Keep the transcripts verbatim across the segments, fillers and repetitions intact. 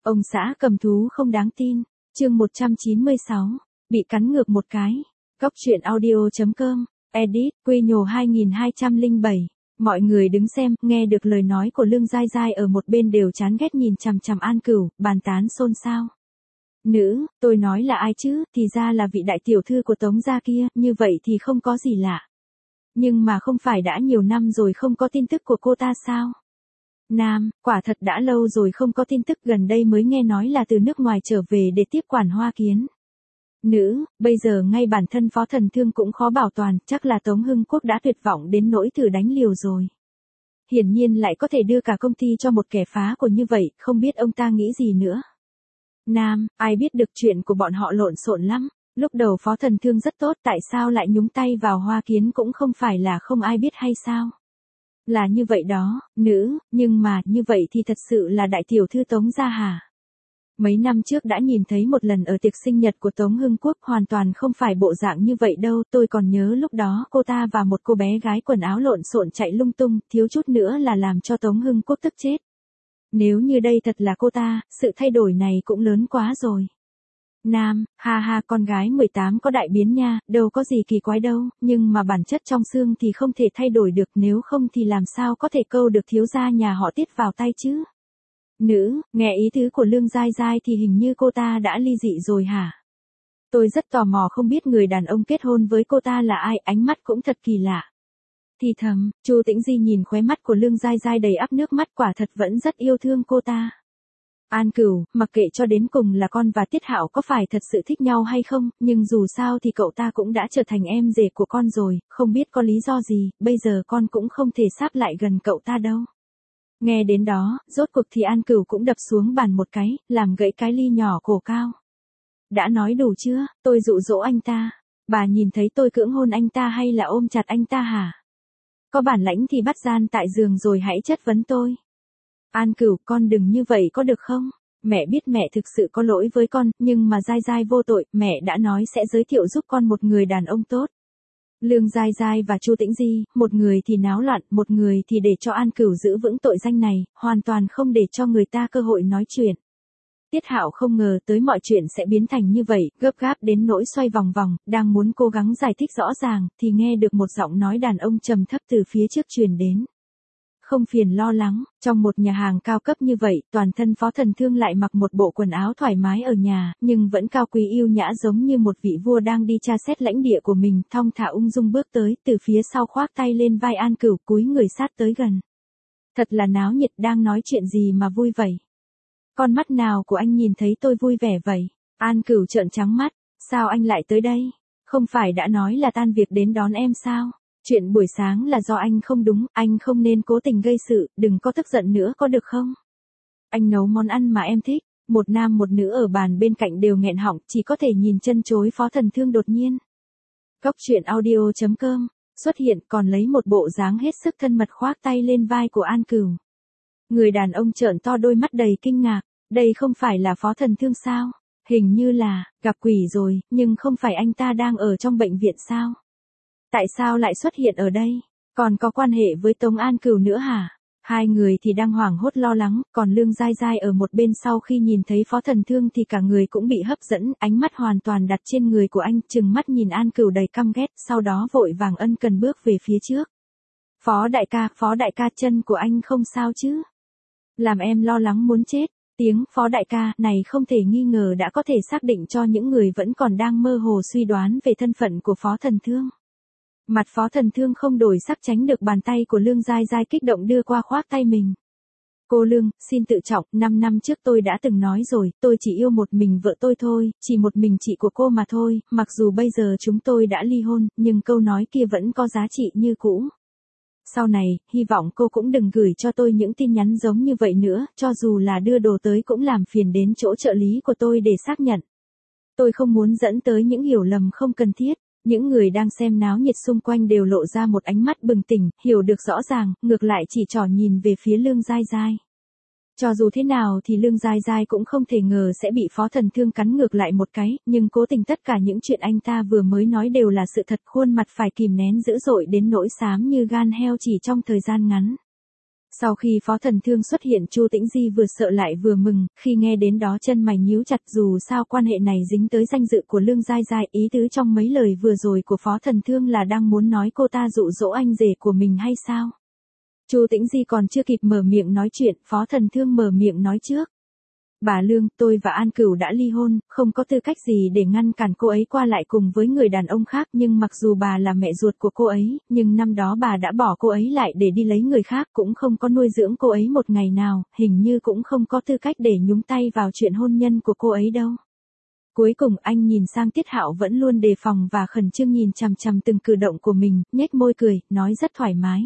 Ông xã cầm thú không đáng tin. Chương một trăm chín mươi sáu. Bị cắn ngược một cái. Góc truyện audio chấm com. Edit. Quy nhồ hai nghìn hai trăm lẻ bảy. Mọi người đứng xem, nghe được lời nói của Lương Giai Giai ở một bên đều chán ghét nhìn chằm chằm An Cửu, bàn tán xôn xao. Nữ, tôi nói là ai chứ, thì ra là vị đại tiểu thư của Tống gia kia, như vậy thì không có gì lạ. Nhưng mà không phải đã nhiều năm rồi không có tin tức của cô ta sao? Nam, quả thật đã lâu rồi không có tin tức, gần đây mới nghe nói là từ nước ngoài trở về để tiếp quản Hoa Kiến. Nữ, bây giờ ngay bản thân Phó Thần Thương cũng khó bảo toàn, chắc là Tống Hưng Quốc đã tuyệt vọng đến nỗi thử đánh liều rồi. Hiển nhiên lại có thể đưa cả công ty cho một kẻ phá của như vậy, không biết ông ta nghĩ gì nữa. Nam, ai biết được, chuyện của bọn họ lộn xộn lắm. Lúc đầu Phó Thần Thương rất tốt, tại sao lại nhúng tay vào Hoa Kiến cũng không phải là không ai biết hay sao? Là như vậy đó, nữ, nhưng mà, như vậy thì thật sự là đại tiểu thư Tống gia hả? Mấy năm trước đã nhìn thấy một lần ở tiệc sinh nhật của Tống Hưng Quốc, hoàn toàn không phải bộ dạng như vậy đâu, tôi còn nhớ lúc đó cô ta và một cô bé gái quần áo lộn xộn chạy lung tung, thiếu chút nữa là làm cho Tống Hưng Quốc tức chết. Nếu như đây thật là cô ta, sự thay đổi này cũng lớn quá rồi. Nam, ha ha, con gái mười tám có đại biến nha, đâu có gì kỳ quái đâu, nhưng mà bản chất trong xương thì không thể thay đổi được, nếu không thì làm sao có thể câu được thiếu gia nhà họ Tiết vào tay chứ. Nữ, nghe ý tứ của Lương Giai Giai thì hình như cô ta đã ly dị rồi hả? Tôi rất tò mò không biết người đàn ông kết hôn với cô ta là ai, ánh mắt cũng thật kỳ lạ. Thì thầm, Chu Tĩnh Di nhìn khóe mắt của Lương Giai Giai đầy ắp nước mắt, quả thật vẫn rất yêu thương cô ta. An Cửu, mặc kệ cho đến cùng là con và Tiết Hạo có phải thật sự thích nhau hay không, nhưng dù sao thì cậu ta cũng đã trở thành em rể của con rồi, không biết có lý do gì, bây giờ con cũng không thể sáp lại gần cậu ta đâu. Nghe đến đó, rốt cuộc thì An Cửu cũng đập xuống bàn một cái, làm gãy cái ly nhỏ cổ cao. Đã nói đủ chưa, tôi dụ dỗ anh ta. Bà nhìn thấy tôi cưỡng hôn anh ta hay là ôm chặt anh ta hả? Có bản lãnh thì bắt gian tại giường rồi hãy chất vấn tôi. An Cửu, con đừng như vậy có được không? Mẹ biết mẹ thực sự có lỗi với con, nhưng mà Giai Giai vô tội, mẹ đã nói sẽ giới thiệu giúp con một người đàn ông tốt. Lương Giai Giai và Chu Tĩnh Di, một người thì náo loạn, một người thì để cho An Cửu giữ vững tội danh này, hoàn toàn không để cho người ta cơ hội nói chuyện. Tiết Hạo không ngờ tới mọi chuyện sẽ biến thành như vậy, gấp gáp đến nỗi xoay vòng vòng, đang muốn cố gắng giải thích rõ ràng, thì nghe được một giọng nói đàn ông trầm thấp từ phía trước truyền đến. Không phiền lo lắng, trong một nhà hàng cao cấp như vậy, toàn thân Phó Thần Thương lại mặc một bộ quần áo thoải mái ở nhà, nhưng vẫn cao quý yêu nhã giống như một vị vua đang đi tra xét lãnh địa của mình, thong thả ung dung bước tới, từ phía sau khoác tay lên vai An Cửu, cúi người sát tới gần. Thật là náo nhiệt, đang nói chuyện gì mà vui vậy? Con mắt nào của anh nhìn thấy tôi vui vẻ vậy? An Cửu trợn trắng mắt, sao anh lại tới đây? Không phải đã nói là tan việc đến đón em sao? Chuyện buổi sáng là do anh không đúng, anh không nên cố tình gây sự, đừng có tức giận nữa có được không? Anh nấu món ăn mà em thích, một nam một nữ ở bàn bên cạnh đều nghẹn họng, chỉ có thể nhìn chân chối Phó Thần Thương đột nhiên. Góc truyện audio chấm com, xuất hiện còn lấy một bộ dáng hết sức thân mật khoác tay lên vai của An Cửu. Người đàn ông trợn to đôi mắt đầy kinh ngạc, đây không phải là Phó Thần Thương sao? Hình như là, gặp quỷ rồi, nhưng không phải anh ta đang ở trong bệnh viện sao? Tại sao lại xuất hiện ở đây? Còn có quan hệ với Tống An Cửu nữa hả? Hai người thì đang hoảng hốt lo lắng, còn Lương Giai Giai ở một bên sau khi nhìn thấy Phó Thần Thương thì cả người cũng bị hấp dẫn, ánh mắt hoàn toàn đặt trên người của anh, trừng mắt nhìn An Cửu đầy căm ghét, sau đó vội vàng ân cần bước về phía trước. Phó đại ca, Phó đại ca, chân của anh không sao chứ? Làm em lo lắng muốn chết. Tiếng Phó đại ca này không thể nghi ngờ đã có thể xác định cho những người vẫn còn đang mơ hồ suy đoán về thân phận của Phó Thần Thương. Mặt Phó Thần Thương không đổi sắc, tránh được bàn tay của Lương Giai Giai kích động đưa qua khoác tay mình. Cô Lương, xin tự trọng, năm năm trước tôi đã từng nói rồi, tôi chỉ yêu một mình vợ tôi thôi, chỉ một mình chị của cô mà thôi, mặc dù bây giờ chúng tôi đã ly hôn, nhưng câu nói kia vẫn có giá trị như cũ. Sau này, hy vọng cô cũng đừng gửi cho tôi những tin nhắn giống như vậy nữa, cho dù là đưa đồ tới cũng làm phiền đến chỗ trợ lý của tôi để xác nhận. Tôi không muốn dẫn tới những hiểu lầm không cần thiết. Những người đang xem náo nhiệt xung quanh đều lộ ra một ánh mắt bừng tỉnh, hiểu được rõ ràng, ngược lại chỉ trỏ nhìn về phía Lương Giai Giai. Cho dù thế nào thì Lương Giai Giai cũng không thể ngờ sẽ bị Phó Thần Thương cắn ngược lại một cái, nhưng cố tình tất cả những chuyện anh ta vừa mới nói đều là sự thật, khuôn mặt phải kìm nén dữ dội đến nỗi xám như gan heo chỉ trong thời gian ngắn. Sau khi Phó Thần Thương xuất hiện, Chu Tĩnh Di vừa sợ lại vừa mừng, khi nghe đến đó chân mày nhíu chặt, dù sao quan hệ này dính tới danh dự của Lương Giai Giai, ý tứ trong mấy lời vừa rồi của Phó Thần Thương là đang muốn nói cô ta dụ dỗ anh rể của mình hay sao? Chu Tĩnh Di còn chưa kịp mở miệng nói chuyện, Phó Thần Thương mở miệng nói trước. Bà Lương, tôi và An Cửu đã ly hôn, không có tư cách gì để ngăn cản cô ấy qua lại cùng với người đàn ông khác, nhưng mặc dù bà là mẹ ruột của cô ấy, nhưng năm đó bà đã bỏ cô ấy lại để đi lấy người khác, cũng không có nuôi dưỡng cô ấy một ngày nào, hình như cũng không có tư cách để nhúng tay vào chuyện hôn nhân của cô ấy đâu. Cuối cùng anh nhìn sang Tiết Hạo vẫn luôn đề phòng và khẩn trương nhìn chằm chằm từng cử động của mình, nhếch môi cười, nói rất thoải mái.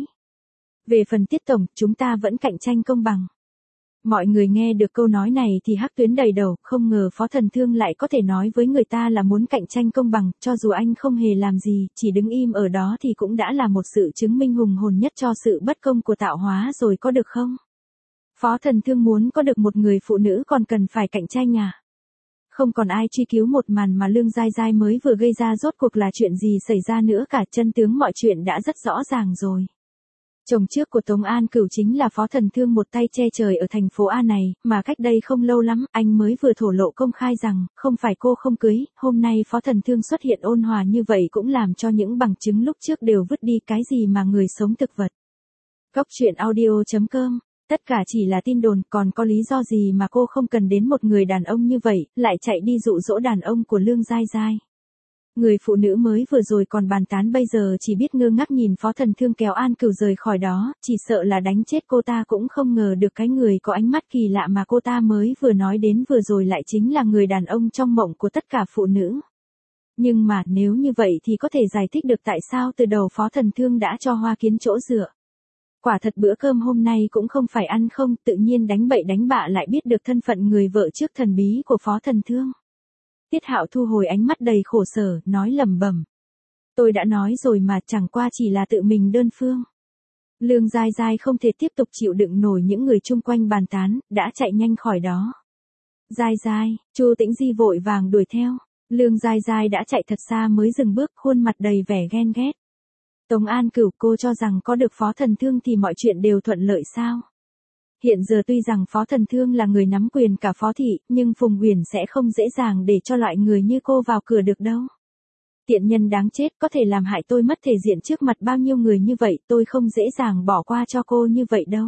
Về phần Tiết Tổng, chúng ta vẫn cạnh tranh công bằng. Mọi người nghe được câu nói này thì hắc tuyến đầy đầu, không ngờ Phó Thần Thương lại có thể nói với người ta là muốn cạnh tranh công bằng, cho dù anh không hề làm gì, chỉ đứng im ở đó thì cũng đã là một sự chứng minh hùng hồn nhất cho sự bất công của tạo hóa rồi có được không? Phó Thần Thương muốn có được một người phụ nữ còn cần phải cạnh tranh à? Không còn ai truy cứu một màn mà Lương Giai Giai mới vừa gây ra rốt cuộc là chuyện gì xảy ra nữa cả, chân tướng mọi chuyện đã rất rõ ràng rồi. Chồng trước của Tống An Cửu chính là Phó Thần Thương một tay che trời ở thành phố A này, mà cách đây không lâu lắm, anh mới vừa thổ lộ công khai rằng, không phải cô không cưới, hôm nay Phó Thần Thương xuất hiện ôn hòa như vậy cũng làm cho những bằng chứng lúc trước đều vứt đi, cái gì mà người sống thực vật. Góc truyện audio chấm com, tất cả chỉ là tin đồn, còn có lý do gì mà cô không cần đến một người đàn ông như vậy, lại chạy đi dụ dỗ đàn ông của Lương Giai Giai. Người phụ nữ mới vừa rồi còn bàn tán bây giờ chỉ biết ngơ ngác nhìn Phó Thần Thương kéo An Cửu rời khỏi đó, chỉ sợ là đánh chết cô ta cũng không ngờ được cái người có ánh mắt kỳ lạ mà cô ta mới vừa nói đến vừa rồi lại chính là người đàn ông trong mộng của tất cả phụ nữ. Nhưng mà nếu như vậy thì có thể giải thích được tại sao từ đầu Phó Thần Thương đã cho Hoa Kiến chỗ dựa. Quả thật bữa cơm hôm nay cũng không phải ăn không, tự nhiên đánh bậy đánh bạ lại biết được thân phận người vợ trước thần bí của Phó Thần Thương. Tiết Hạo thu hồi ánh mắt đầy khổ sở, nói lẩm bẩm. Tôi đã nói rồi mà, chẳng qua chỉ là tự mình đơn phương. Lương Giai Giai không thể tiếp tục chịu đựng nổi những người chung quanh bàn tán, đã chạy nhanh khỏi đó. Giai Giai, Chu Tĩnh Di vội vàng đuổi theo. Lương Giai Giai đã chạy thật xa mới dừng bước, khuôn mặt đầy vẻ ghen ghét. Tống An Cửu, cô cho rằng có được Phó Thần Thương thì mọi chuyện đều thuận lợi sao? Hiện giờ tuy rằng Phó Thần Thương là người nắm quyền cả Phó thị, nhưng Phùng Uyển sẽ không dễ dàng để cho loại người như cô vào cửa được đâu. Tiện nhân đáng chết, có thể làm hại tôi mất thể diện trước mặt bao nhiêu người như vậy, tôi không dễ dàng bỏ qua cho cô như vậy đâu.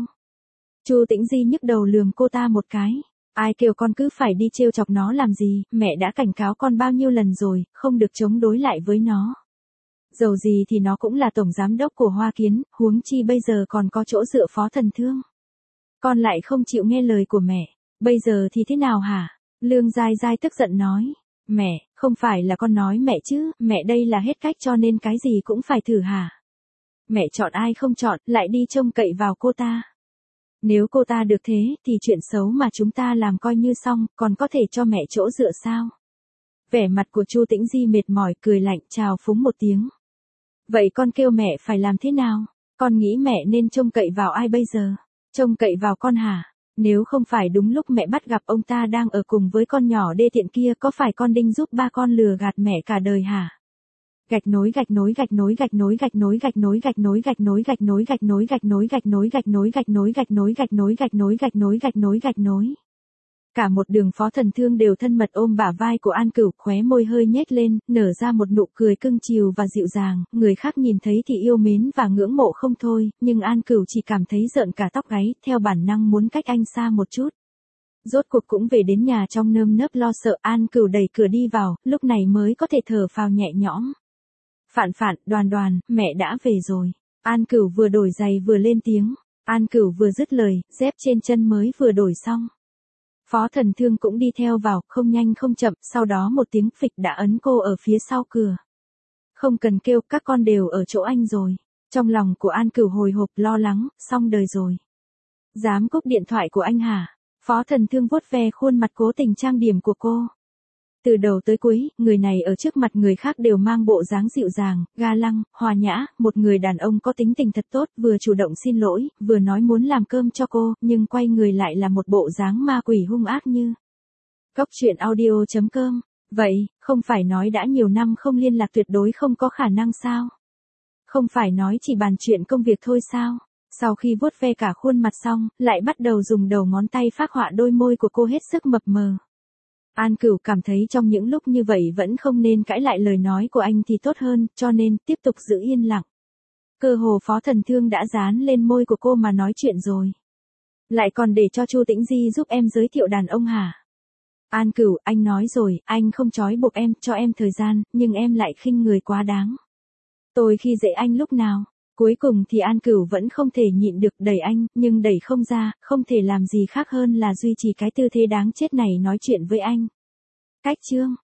Chu Tĩnh Di nhức đầu lườm cô ta một cái. Ai kêu con cứ phải đi trêu chọc nó làm gì, mẹ đã cảnh cáo con bao nhiêu lần rồi, không được chống đối lại với nó. Dầu gì thì nó cũng là tổng giám đốc của Hoa Kiến, huống chi bây giờ còn có chỗ dựa Phó Thần Thương. Con lại không chịu nghe lời của mẹ, bây giờ thì thế nào hả? Lương Giai Giai tức giận nói. Mẹ, không phải là con nói mẹ chứ, mẹ đây là hết cách cho nên cái gì cũng phải thử hả? Mẹ chọn ai không chọn, lại đi trông cậy vào cô ta. Nếu cô ta được thế, thì chuyện xấu mà chúng ta làm coi như xong, còn có thể cho mẹ chỗ dựa sao? Vẻ mặt của Chu Tĩnh Di mệt mỏi, cười lạnh, chào phúng một tiếng. Vậy con kêu mẹ phải làm thế nào? Con nghĩ mẹ nên trông cậy vào ai bây giờ? Trông cậy vào con hả? Nếu không phải đúng lúc mẹ bắt gặp ông ta đang ở cùng với con nhỏ đê tiện kia, có phải con đinh giúp ba con lừa gạt mẹ cả đời hả? Gạch nối gạch nối gạch nối gạch nối gạch nối gạch nối gạch nối gạch nối gạch nối gạch nối gạch nối gạch nối gạch nối gạch nối gạch nối gạch nối gạch nối gạch nối gạch nối gạch nối. Cả một đường Phó Thần Thương đều thân mật ôm bả vai của An Cửu, khóe môi hơi nhếch lên, nở ra một nụ cười cưng chiều và dịu dàng, người khác nhìn thấy thì yêu mến và ngưỡng mộ không thôi, nhưng An Cửu chỉ cảm thấy rợn cả tóc gáy, theo bản năng muốn cách anh xa một chút. Rốt cuộc cũng về đến nhà trong nơm nớp lo sợ, An Cửu đẩy cửa đi vào, lúc này mới có thể thở phào nhẹ nhõm. Phạn Phạn, Đoàn Đoàn, mẹ đã về rồi. An Cửu vừa đổi giày vừa lên tiếng. An Cửu vừa dứt lời, dép trên chân mới vừa đổi xong. Phó Thần Thương cũng đi theo vào, không nhanh không chậm, sau đó một tiếng phịch đã ấn cô ở phía sau cửa. Không cần kêu, các con đều ở chỗ anh rồi. Trong lòng của An Cửu hồi hộp lo lắng, xong đời rồi. Dám cúp điện thoại của anh hả? Phó Thần Thương vuốt ve khuôn mặt cố tình trang điểm của cô. Từ đầu tới cuối, người này ở trước mặt người khác đều mang bộ dáng dịu dàng, ga lăng, hòa nhã, một người đàn ông có tính tình thật tốt, vừa chủ động xin lỗi, vừa nói muốn làm cơm cho cô, nhưng quay người lại là một bộ dáng ma quỷ hung ác như. Góc truyện audio chấm com. Vậy, không phải nói đã nhiều năm không liên lạc tuyệt đối không có khả năng sao? Không phải nói chỉ bàn chuyện công việc thôi sao? Sau khi vuốt ve cả khuôn mặt xong, lại bắt đầu dùng đầu ngón tay phác họa đôi môi của cô hết sức mập mờ. An Cửu cảm thấy trong những lúc như vậy vẫn không nên cãi lại lời nói của anh thì tốt hơn, cho nên tiếp tục giữ yên lặng. Cơ hồ Phó Thần Thương đã dán lên môi của cô mà nói chuyện rồi. Lại còn để cho Chu Tĩnh Di giúp em giới thiệu đàn ông hả? An Cửu, anh nói rồi, anh không trói buộc em, cho em thời gian, nhưng em lại khinh người quá đáng. Tôi khi dễ anh lúc nào? Cuối cùng thì An Cửu vẫn không thể nhịn được đẩy anh, nhưng đẩy không ra, không thể làm gì khác hơn là duy trì cái tư thế đáng chết này nói chuyện với anh. Cách chương